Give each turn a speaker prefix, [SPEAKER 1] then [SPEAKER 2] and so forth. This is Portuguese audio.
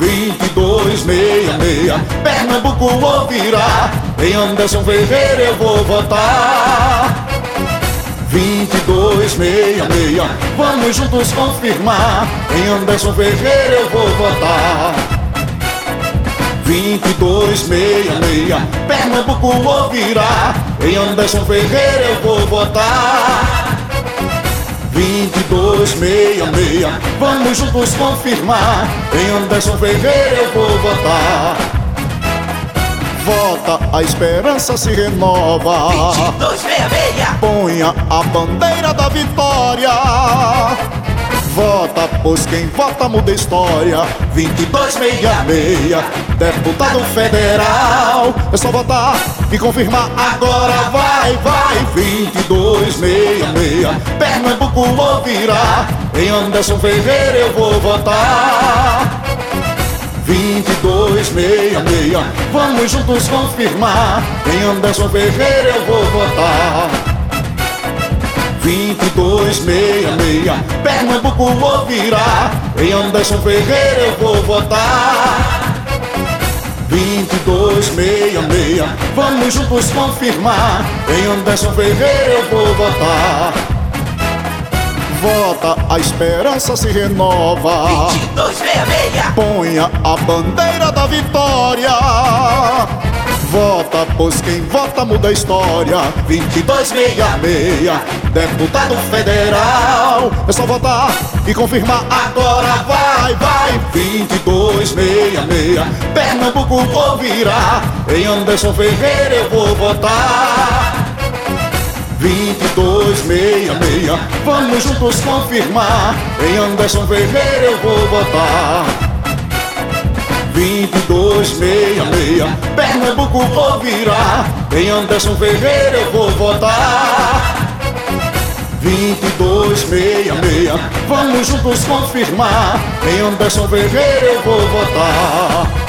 [SPEAKER 1] 2266, Pernambuco ouvirá. Em Anderson Ferreira eu vou votar. 2266, vamos juntos confirmar. Em Anderson Ferreira eu vou votar. 2266, Pernambuco ouvirá. Em Anderson Ferreira eu vou votar. 2266, vamos juntos confirmar. Em Anderson Ferreira eu vou votar. Vota, a esperança se renova.
[SPEAKER 2] 2266,
[SPEAKER 1] Ponha a bandeira da vitória. Vota, pois quem vota muda a história. 2266, deputado federal. É só votar e confirmar agora. Vai, vai. 2266, Pernambuco ouvirá. Em Anderson Ferreira eu vou votar. 2266, vamos juntos confirmar. Em Anderson Ferreira eu vou votar. 2266, Pernambuco ouvirá. Em Anderson Ferreira eu vou votar. 2266, vamos juntos confirmar. Em Anderson Ferreira eu vou votar. Vota, a esperança se renova.
[SPEAKER 2] 2266,
[SPEAKER 1] Ponha a bandeira da vitória. Vota, pois quem vota muda a história. 2266, deputado federal. É só votar e confirmar agora. Vai, vai. 2266, Pernambuco ouvirá. Em Anderson Ferreira eu vou votar. 2266, vamos juntos confirmar. Em Anderson Ferreira eu vou votar. 2266, Pernambuco ouvirá. Em Anderson Ferreira eu vou votar. 2266, vamos juntos confirmar. Em Anderson Ferreira eu vou votar.